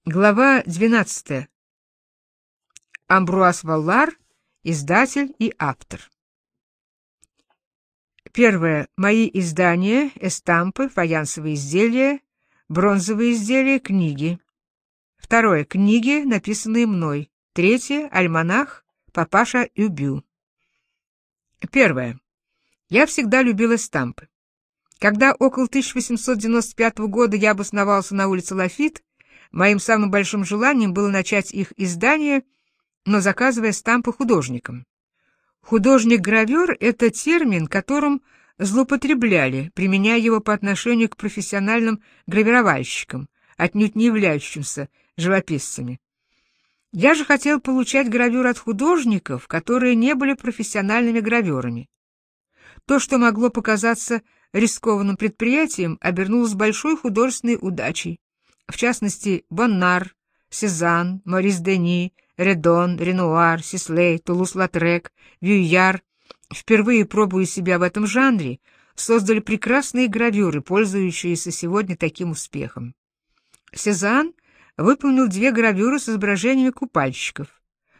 Глава 12. Амбруаз Валлар, издатель и автор. Первое. Мои издания, эстампы, фаянсовые изделия, бронзовые изделия, книги. Второе. Книги, написанные мной. Третье. Альманах папаша Юбю. Первое. Я всегда любил эстампы. Когда около 1895 года я обосновался на улице Лафит, моим самым большим желанием было начать их издание, но заказывая эстампы художникам. Художник-гравер — это термин, которым злоупотребляли, применяя его по отношению к профессиональным гравировальщикам, отнюдь не являющимся живописцами. Я же хотел получать гравюры от художников, которые не были профессиональными граверами. То, что могло показаться рискованным предприятием, обернулось большой художественной удачей. В частности, Боннар, Сезанн, Морис Дени, Редон, Ренуар, Сислей, Тулус-Латрек, Вюйяр, впервые пробуя себя в этом жанре, создали прекрасные гравюры, пользующиеся сегодня таким успехом. Сезанн выполнил 2 гравюры с изображениями купальщиков.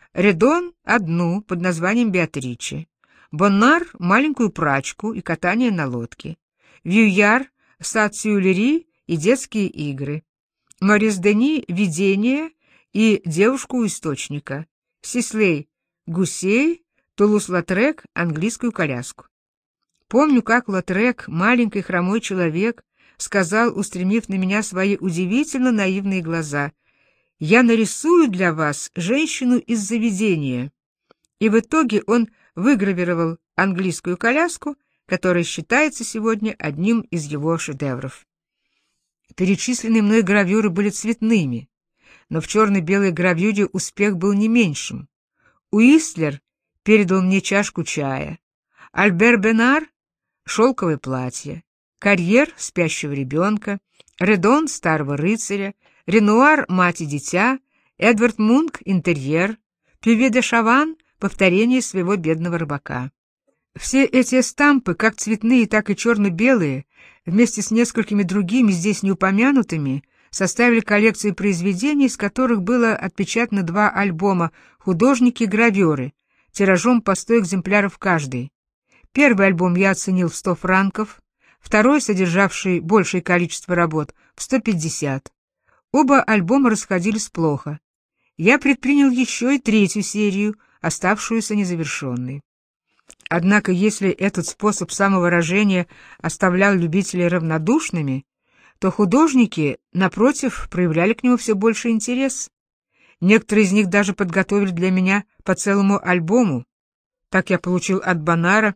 Редон — одну под названием Беатриче. Боннар — маленькую прачку и катание на лодке. Вюйяр — сад Сюильри и детские игры. Морис Дени — видение и девушку у источника. Сислей — гусей, Тулус-Латрек — английскую коляску. Помню, как Латрек, маленький хромой человек, сказал, устремив на меня свои удивительно наивные глаза: «Я нарисую для вас женщину из заведения». И в итоге он выгравировал английскую коляску, которая считается сегодня одним из его шедевров. Перечисленные мной гравюры были цветными, но в черно-белой гравюре успех был не меньшим. Уистлер передал мне чашку чая, Альбер Бенар — шелковое платье, Карьер — спящего ребенка, Редон — старого рыцаря, Ренуар — мать и дитя, Эдвард Мунк — интерьер, Пюве де Шаван — повторение своего бедного рыбака. Все эти эстампы, как цветные, так и черно-белые, вместе с несколькими другими здесь не упомянутыми, составили коллекцию произведений, из которых было отпечатано 2 альбома «Художники-граверы», тиражом по 100 экземпляров каждый. Первый альбом я оценил в 100 франков, второй, содержавший большее количество работ, в 150. Оба альбома расходились плохо. Я предпринял еще и 3-ю серию, оставшуюся незавершенной. Однако, если этот способ самовыражения оставлял любителей равнодушными, то художники, напротив, проявляли к нему все больше интерес. Некоторые из них даже подготовили для меня по целому альбому. Так я получил от Боннара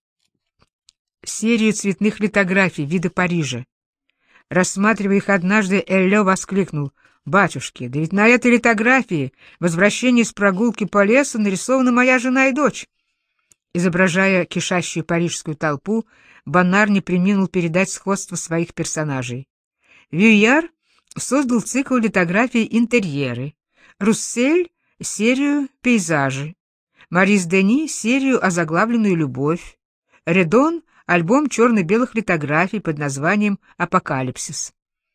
серию цветных литографий вида Парижа. Рассматривая их однажды, Эллё воскликнул: «Батюшки, да ведь на этой литографии «Возвращение с прогулки по лесу» нарисована моя жена и дочь». Изображая кишащую парижскую толпу, Боннар не преминул передать сходство своих персонажей. Вюйяр создал цикл литографий «Интерьеры», Руссель — серию «Пейзажи», Морис Дени — серию «Озаглавленную любовь», Редон — альбом черно-белых литографий под названием «Апокалипсис».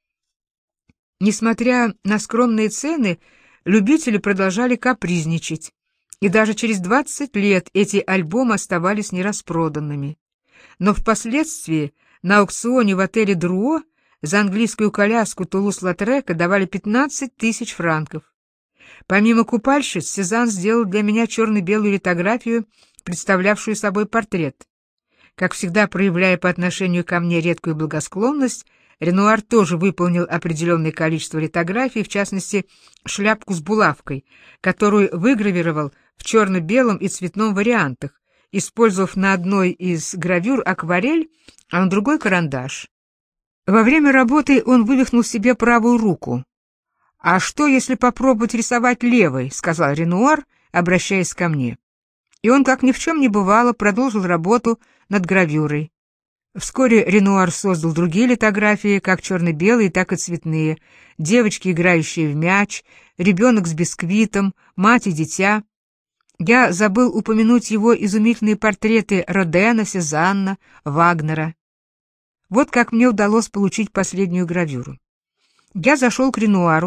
Несмотря на скромные цены, любители продолжали капризничать, и даже через 20 лет эти альбомы оставались нераспроданными. Но впоследствии на аукционе в отеле «Друо» за английскую коляску Тулус-Латрека давали 15 000 франков. Помимо купальщиц, Сезанн сделал для меня черно-белую литографию, представлявшую собой портрет. Как всегда, проявляя по отношению ко мне редкую благосклонность, Ренуар тоже выполнил определенное количество литографий, в частности, шляпку с булавкой, которую выгравировал в черно-белом и цветном вариантах, использовав на одной из гравюр акварель, а на другой карандаш. Во время работы он вывихнул себе правую руку. «А что, если попробовать рисовать левой?» — сказал Ренуар, обращаясь ко мне. И он, как ни в чем не бывало, продолжил работу над гравюрой. Вскоре Ренуар создал другие литографии, как черно-белые, так и цветные: девочки, играющие в мяч, ребенок с бисквитом, мать и дитя. Я забыл упомянуть его изумительные портреты Родена, Сезанна, Вагнера. Вот как мне удалось получить последнюю гравюру. Я зашел к Ренуару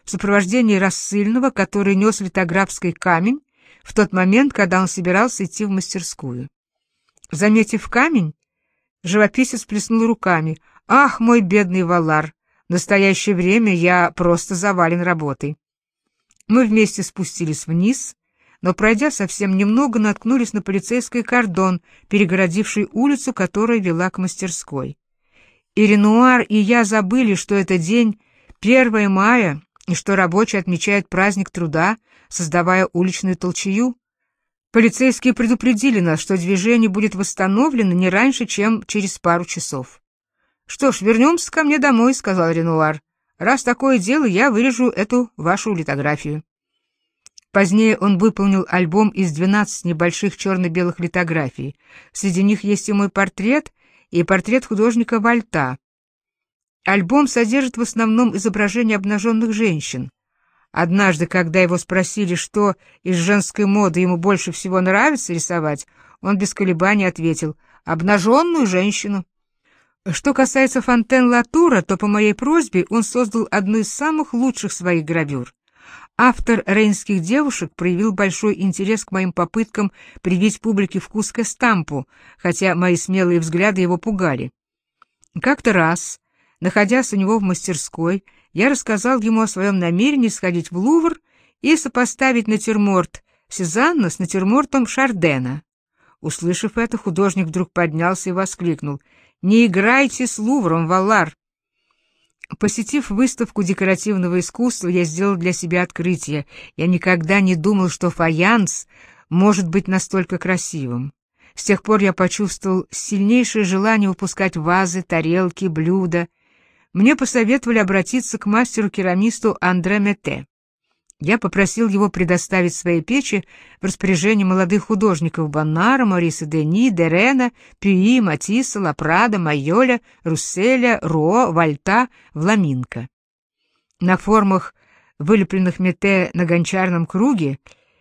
в сопровождении рассыльного, который нес литографский камень в тот момент, когда он собирался идти в мастерскую. Заметив камень, живописец плеснул руками. «Ах, мой бедный Валар! В настоящее время я просто завален работой». Мы вместе спустились вниз, но, пройдя совсем немного, наткнулись на полицейский кордон, перегородивший улицу, которая вела к мастерской. И Ренуар, и я забыли, что это день 1 мая, и что рабочие отмечают праздник труда, создавая уличную толчею. Полицейские предупредили нас, что движение будет восстановлено не раньше, чем через пару часов. «Что ж, вернемся ко мне домой», — сказал Ренуар. «Раз такое дело, я вырежу эту вашу литографию». Позднее он выполнил альбом из 12 небольших черно-белых литографий. Среди них есть и мой портрет, и портрет художника Вальта. Альбом содержит в основном изображения обнаженных женщин. Однажды, когда его спросили, что из женской моды ему больше всего нравится рисовать, он без колебаний ответил: «Обнаженную женщину». Что касается Фонтен-Латура, то по моей просьбе он создал одну из самых лучших своих гравюр. Автор «Рейнских девушек» проявил большой интерес к моим попыткам привить публике вкус к эстампу, хотя мои смелые взгляды его пугали. Как-то раз, находясь у него в мастерской, я рассказал ему о своем намерении сходить в Лувр и сопоставить натюрморт Сезанна с натюрмортом Шардена. Услышав это, художник вдруг поднялся и воскликнул: «Не играйте с Лувром, Валар!» Посетив выставку декоративного искусства, я сделал для себя открытие. Я никогда не думал, что фаянс может быть настолько красивым. С тех пор я почувствовал сильнейшее желание выпускать вазы, тарелки, блюда. Мне посоветовали обратиться к мастеру-керамисту Андре Метте. Я попросил его предоставить свои печи в распоряжение молодых художников Боннара, Мориса Дени, Дерена, Пюи, Матисса, Лапрада, Майоля, Русселя, Руо, Вальта, Вламинко. На формах, вылепленных Метте на гончарном круге,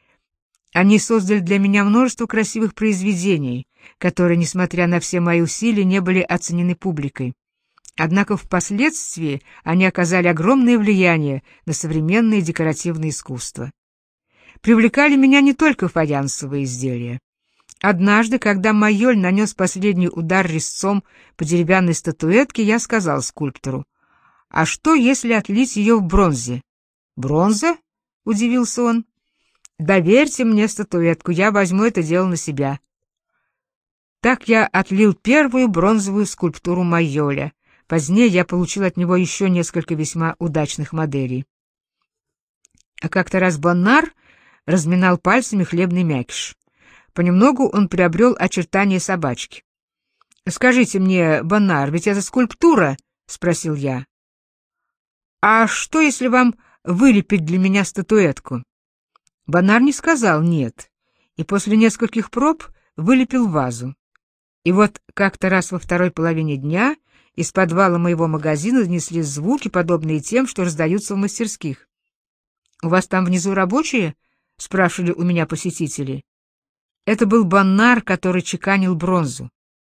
они создали для меня множество красивых произведений, которые, несмотря на все мои усилия, не были оценены публикой. Однако впоследствии они оказали огромное влияние на современное декоративное искусство. Привлекали меня не только фаянсовые изделия. Однажды, когда Майоль нанес последний удар резцом по деревянной статуэтке, я сказал скульптору: «А что, если отлить ее в бронзе?» «Бронза?» — удивился он. «Доверьте мне статуэтку, я возьму это дело на себя». Так я отлил первую бронзовую скульптуру Майоля. Позднее я получил от него еще несколько весьма удачных моделей. А как-то раз Боннар разминал пальцами хлебный мякиш. Понемногу он приобрел очертания собачки. «Скажите мне, Боннар, ведь это скульптура?» — спросил я. «А что, если вам вылепить для меня статуэтку?» Боннар не сказал «нет», и после нескольких проб вылепил вазу. И вот как-то раз во второй половине дня из подвала моего магазина донеслись звуки, подобные тем, что раздаются в мастерских. «У вас там внизу рабочие?» — спрашивали у меня посетители. Это был Боннар, который чеканил бронзу.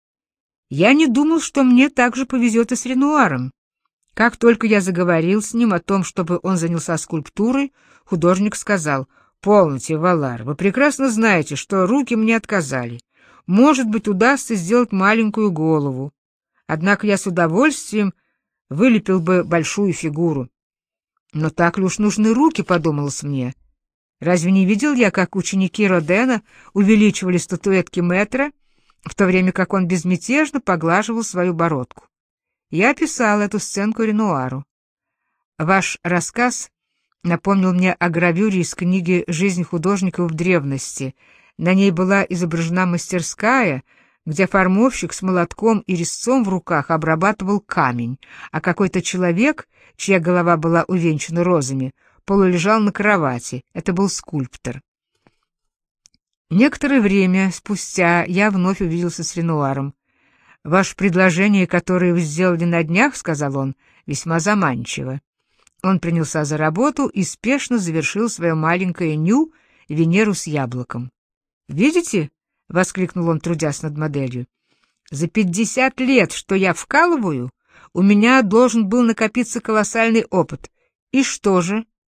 Я не думал, что мне так же повезет и с Ренуаром. Как только я заговорил с ним о том, чтобы он занялся скульптурой, художник сказал: «Полноте, Валар, вы прекрасно знаете, что руки мне отказали. Может быть, удастся сделать маленькую голову. Однако я с удовольствием вылепил бы большую фигуру». «Но так ли уж нужны руки?» — подумалось мне. Разве не видел я, как ученики Родена увеличивали статуэтки Мэтра, в то время как он безмятежно поглаживал свою бородку? Я описал эту сценку Ренуару. Ваш рассказ напомнил мне о гравюре из книги «Жизнь художников в древности». На ней была изображена мастерская, где формовщик с молотком и резцом в руках обрабатывал камень, а какой-то человек, чья голова была увенчана розами, полулежал на кровати. Это был скульптор. Некоторое время спустя я вновь увиделся с Ренуаром. «Ваше предложение, которое вы сделали на днях, — сказал он, — весьма заманчиво». Он принялся за работу и спешно завершил свое маленькое ню «Венеру с яблоком». «Видите?» — воскликнул он, трудясь над моделью. «За 50 лет, что я вкалываю, у меня должен был накопиться колоссальный опыт. И что же?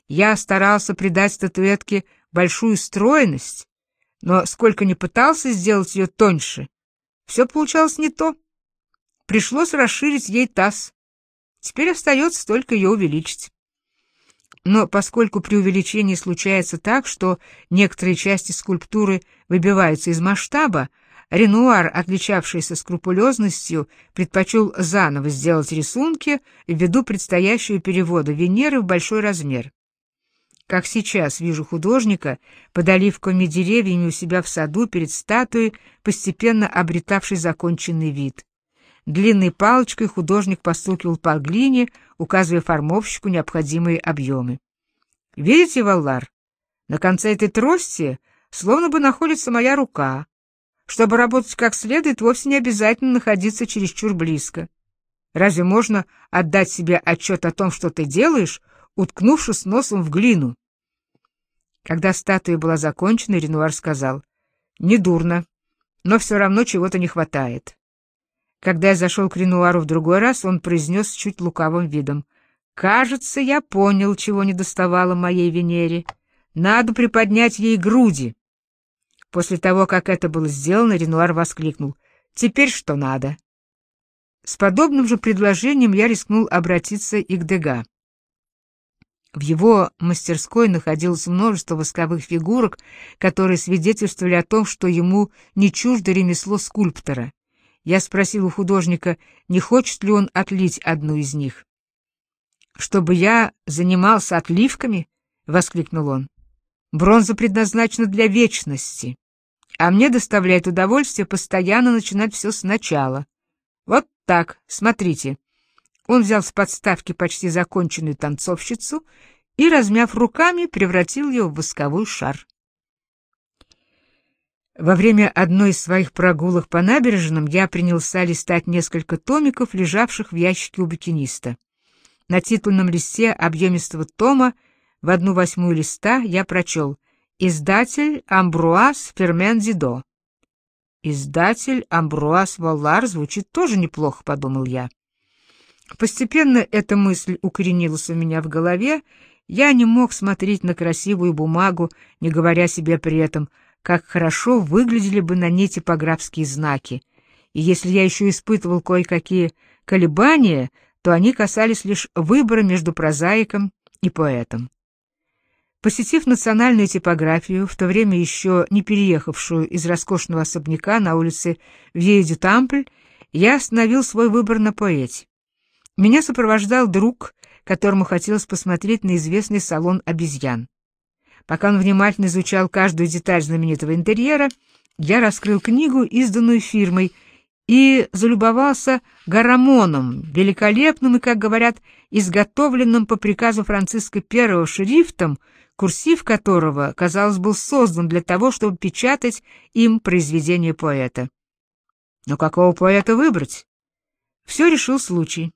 Я старался придать статуэтке большую стройность, но сколько ни пытался сделать ее тоньше, все получалось не то. Пришлось расширить ей таз. Теперь остается только ее увеличить. Но поскольку при увеличении случается так, что некоторые части скульптуры выбиваются из масштаба, Ренуар, отличавшийся скрупулезностью, предпочел заново сделать рисунки ввиду предстоящего перевода Венеры в большой размер. Как сейчас вижу художника под оливковыми деревьями у себя в саду перед статуей, постепенно обретавшей законченный вид. Длинной палочкой художник постукивал по глине, указывая формовщику необходимые объемы. «Видите, Валлар, на конце этой трости словно бы находится моя рука. Чтобы работать как следует, вовсе не обязательно находиться чересчур близко. Разве можно отдать себе отчет о том, что ты делаешь, уткнувшись носом в глину?» Когда статуя была закончена, Ренуар сказал: «Недурно, но все равно чего-то не хватает». Когда я зашел к Ренуару в другой раз, он произнес с чуть лукавым видом: «Кажется, я понял, чего недоставало моей Венере. Надо приподнять ей груди». После того, как это было сделано, Ренуар воскликнул: «Теперь что надо?» С подобным же предложением я рискнул обратиться и к Дега. В его мастерской находилось множество восковых фигурок, которые свидетельствовали о том, что ему не чуждо ремесло скульптора. Я спросил у художника, не хочет ли он отлить одну из них. «Чтобы я занимался отливками?» — воскликнул он. «Бронза предназначена для вечности, а мне доставляет удовольствие постоянно начинать все сначала. Вот так, смотрите». Он взял с подставки почти законченную танцовщицу и, размяв руками, превратил ее в восковой шар. Во время одной из своих прогулок по набережным я принялся листать несколько томиков, лежавших в ящике у букиниста. На титульном листе объемистого тома в 1/8 листа я прочел: «Издатель Амбруаз Фермен Дидо». «Издатель Амбруаз Валлар» звучит тоже неплохо, — подумал я. Постепенно эта мысль укоренилась у меня в голове. Я не мог смотреть на красивую бумагу, не говоря себе при этом, как хорошо выглядели бы на ней типографские знаки. И если я еще испытывал кое-какие колебания, то они касались лишь выбора между прозаиком и поэтом. Посетив национальную типографию, в то время еще не переехавшую из роскошного особняка на улице Вьей-дю-Тампль, я остановил свой выбор на поэте. Меня сопровождал друг, которому хотелось посмотреть на известный салон обезьян. Пока он внимательно изучал каждую деталь знаменитого интерьера, я раскрыл книгу, изданную фирмой, и залюбовался Гарамоном, великолепным и, как говорят, изготовленным по приказу Франциска I шрифтом, курсив которого, казалось, был создан для того, чтобы печатать им произведение поэта. Но какого поэта выбрать? Все решил случай.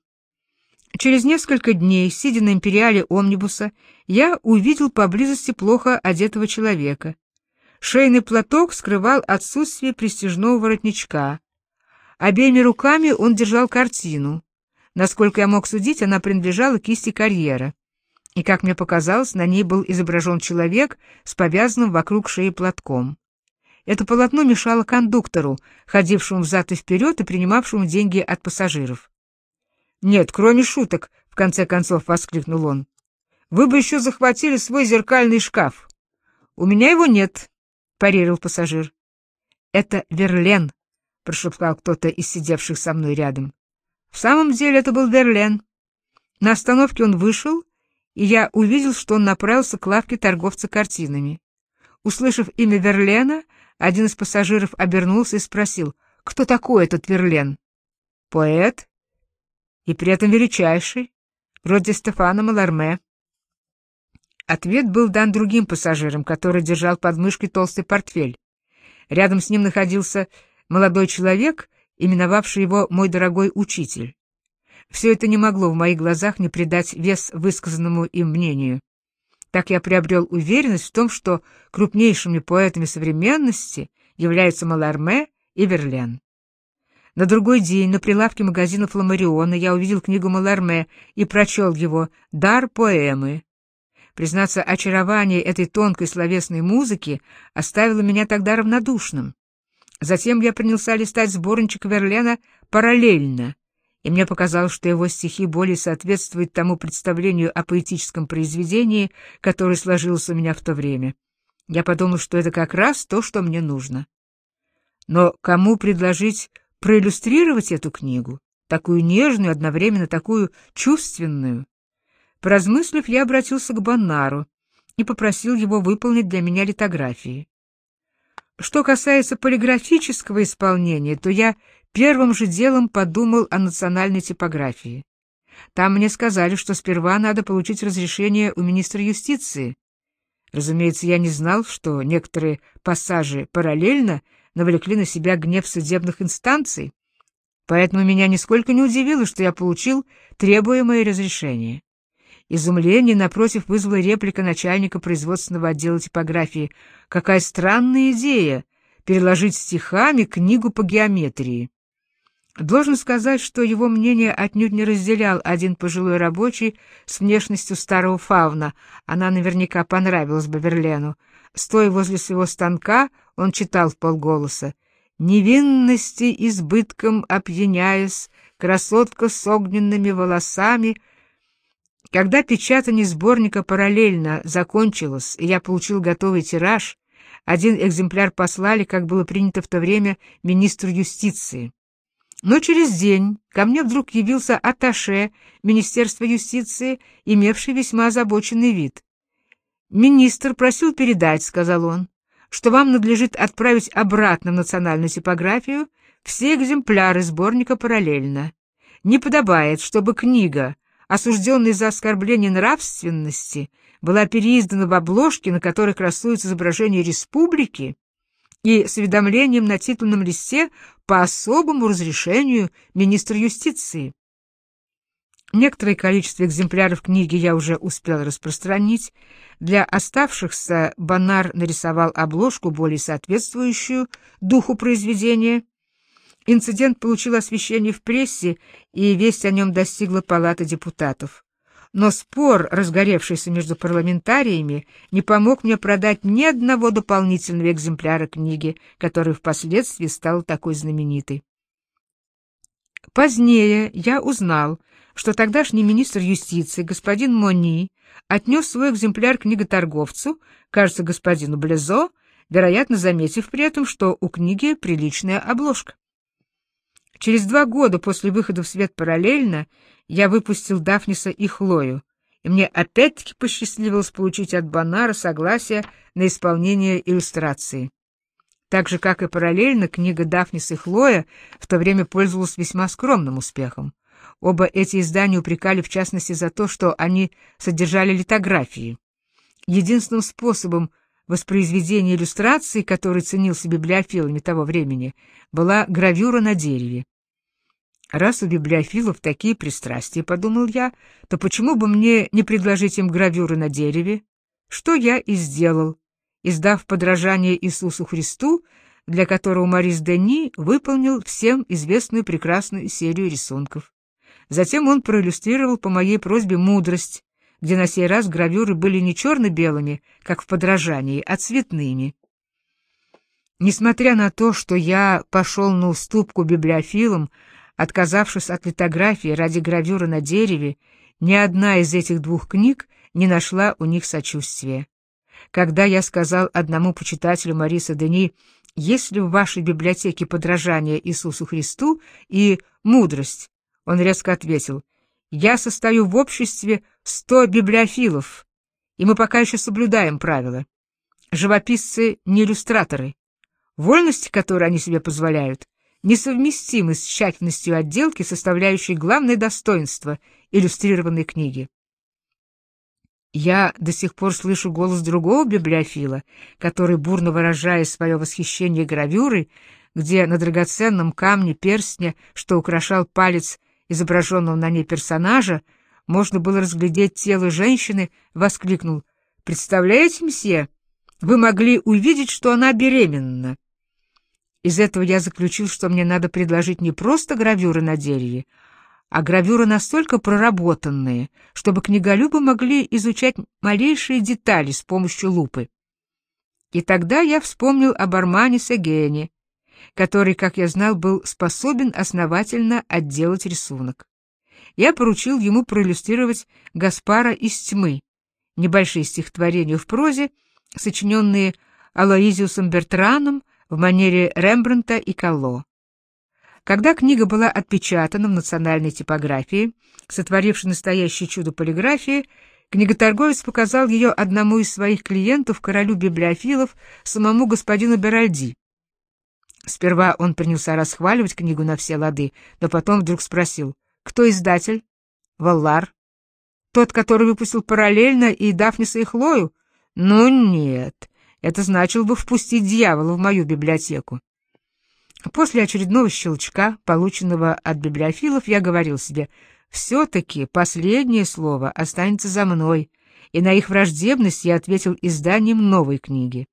Через несколько дней, сидя на империале омнибуса, я увидел поблизости плохо одетого человека. Шейный платок скрывал отсутствие престижного воротничка. Обеими руками он держал картину. Насколько я мог судить, она принадлежала кисти Карьера. И, как мне показалось, на ней был изображен человек с повязанным вокруг шеи платком. Это полотно мешало кондуктору, ходившему взад и вперед и принимавшему деньги от пассажиров. «Нет, кроме шуток», — в конце концов воскликнул он. «Вы бы еще захватили свой зеркальный шкаф». «У меня его нет», — парировал пассажир. «Это Верлен», — прошептал кто-то из сидевших со мной рядом. В самом деле это был Верлен. На остановке он вышел, и я увидел, что он направился к лавке торговца картинами. Услышав имя Верлена, один из пассажиров обернулся и спросил: «Кто такой этот Верлен?» «Поэт. И при этом величайший, вроде Стефана Маларме». Ответ был дан другим пассажирам, который держал под мышкой толстый портфель. Рядом с ним находился молодой человек, именовавший его «мой дорогой учитель». Все это не могло в моих глазах не придать вес высказанному им мнению. Так я приобрел уверенность в том, что крупнейшими поэтами современности являются Маларме и Верлен. На другой день на прилавке магазина Фламариона я увидел книгу Маларме и прочел его «Дар поэмы». Признаться, очарование этой тонкой словесной музыки оставило меня тогда равнодушным. Затем я принялся листать сборничек Верлена параллельно, и мне показалось, что его стихи более соответствуют тому представлению о поэтическом произведении, которое сложилось у меня в то время. Я подумал, что это как раз то, что мне нужно. Но кому предложить проиллюстрировать эту книгу, такую нежную, одновременно такую чувственную? Поразмыслив, я обратился к Боннару и попросил его выполнить для меня литографии. Что касается полиграфического исполнения, то я первым же делом подумал о национальной типографии. Там мне сказали, что сперва надо получить разрешение у министра юстиции. Разумеется, я не знал, что некоторые пассажи параллельно навлекли на себя гнев судебных инстанций, поэтому меня нисколько не удивило, что я получил требуемое разрешение. Изумление, напротив, вызвала реплика начальника производственного отдела типографии. «Какая странная идея — переложить стихами книгу по геометрии!» Должен сказать, что его мнение отнюдь не разделял один пожилой рабочий с внешностью старого фауна. Она наверняка понравилась бы Верлену. Стоя возле своего станка, он читал вполголоса: «Невинности избытком опьяняясь, красотка с огненными волосами». Когда печатание сборника параллельно закончилось, и я получил готовый тираж, один экземпляр послали, как было принято в то время, министру юстиции. Но через день ко мне вдруг явился атташе Министерства юстиции, имевший весьма озабоченный вид. «Министр просил передать, — сказал он, — что вам надлежит отправить обратно в национальную типографию все экземпляры сборника параллельно. Не подобает, чтобы книга, осужденная за оскорбление нравственности, была переиздана в обложке, на которой красуется изображение республики, и с уведомлением на титульном листе по особому разрешению министра юстиции». Некоторое количество экземпляров книги я уже успел распространить. Для оставшихся Боннар нарисовал обложку, более соответствующую духу произведения. Инцидент получил освещение в прессе, и весть о нем достигла Палаты депутатов. Но спор, разгоревшийся между парламентариями, не помог мне продать ни одного дополнительного экземпляра книги, который впоследствии стал такой знаменитой. Позднее я узнал, что тогдашний министр юстиции, господин Мони, отнес свой экземпляр книготорговцу, кажется, господину Блезо, вероятно, заметив при этом, что у книги приличная обложка. Через 2 года после выхода в свет параллельно я выпустил Дафниса и Хлою, и мне опять-таки посчастливилось получить от Боннара согласие на исполнение иллюстрации. Так же, как и параллельно, книга «Дафнис и Хлоя» в то время пользовалась весьма скромным успехом. Оба эти издания упрекали в частности за то, что они содержали литографии. Единственным способом воспроизведения иллюстраций, который ценился библиофилами того времени, была гравюра на дереве. Раз у библиофилов такие пристрастия, подумал я, то почему бы мне не предложить им гравюры на дереве? Что я и сделал, издав подражание Иисусу Христу, для которого Морис Дени выполнил всем известную прекрасную серию рисунков. Затем он проиллюстрировал по моей просьбе «Мудрость», где на сей раз гравюры были не черно-белыми, как в подражании, а цветными. Несмотря на то, что я пошел на уступку библиофилам, отказавшись от литографии ради гравюры на дереве, ни одна из этих 2 книг не нашла у них сочувствия. Когда я сказал одному почитателю Мориса Дени: «Есть ли в вашей библиотеке подражание Иисусу Христу и «Мудрость», он резко ответил: «Я состою в обществе 100 библиофилов, и мы пока еще соблюдаем правила. Живописцы не иллюстраторы. Вольности, которые они себе позволяют, несовместимы с тщательностью отделки, составляющей главное достоинство иллюстрированной книги». Я до сих пор слышу голос другого библиофила, который, бурно выражая свое восхищение гравюрой, где на драгоценном камне перстня, что украшал палец изображенного на ней персонажа, можно было разглядеть тело женщины, воскликнул: «Представляете, мсье, вы могли увидеть, что она беременна». Из этого я заключил, что мне надо предложить не просто гравюры на дереве, а гравюры настолько проработанные, чтобы книголюбы могли изучать малейшие детали с помощью лупы. И тогда я вспомнил об Армане Сегене, который, как я знал, был способен основательно отделать рисунок. Я поручил ему проиллюстрировать Гаспара из тьмы, небольшие стихотворения в прозе, сочиненные Алоизиусом Бертраном в манере Рембрандта и Калло. Когда книга была отпечатана в национальной типографии, сотворившей настоящее чудо полиграфии, книготорговец показал ее одному из своих клиентов, королю библиофилов, самому господину Беральди. Сперва он принялся расхваливать книгу на все лады, но потом вдруг спросил: «Кто издатель?» «Валлар». «Тот, который выпустил «Параллельно» и «Дафниса и Хлою»?» «Ну нет, это значило бы впустить дьявола в мою библиотеку». После очередного щелчка, полученного от библиофилов, я говорил себе: все-таки последнее слово останется за мной, и на их враждебность я ответил изданием новой книги.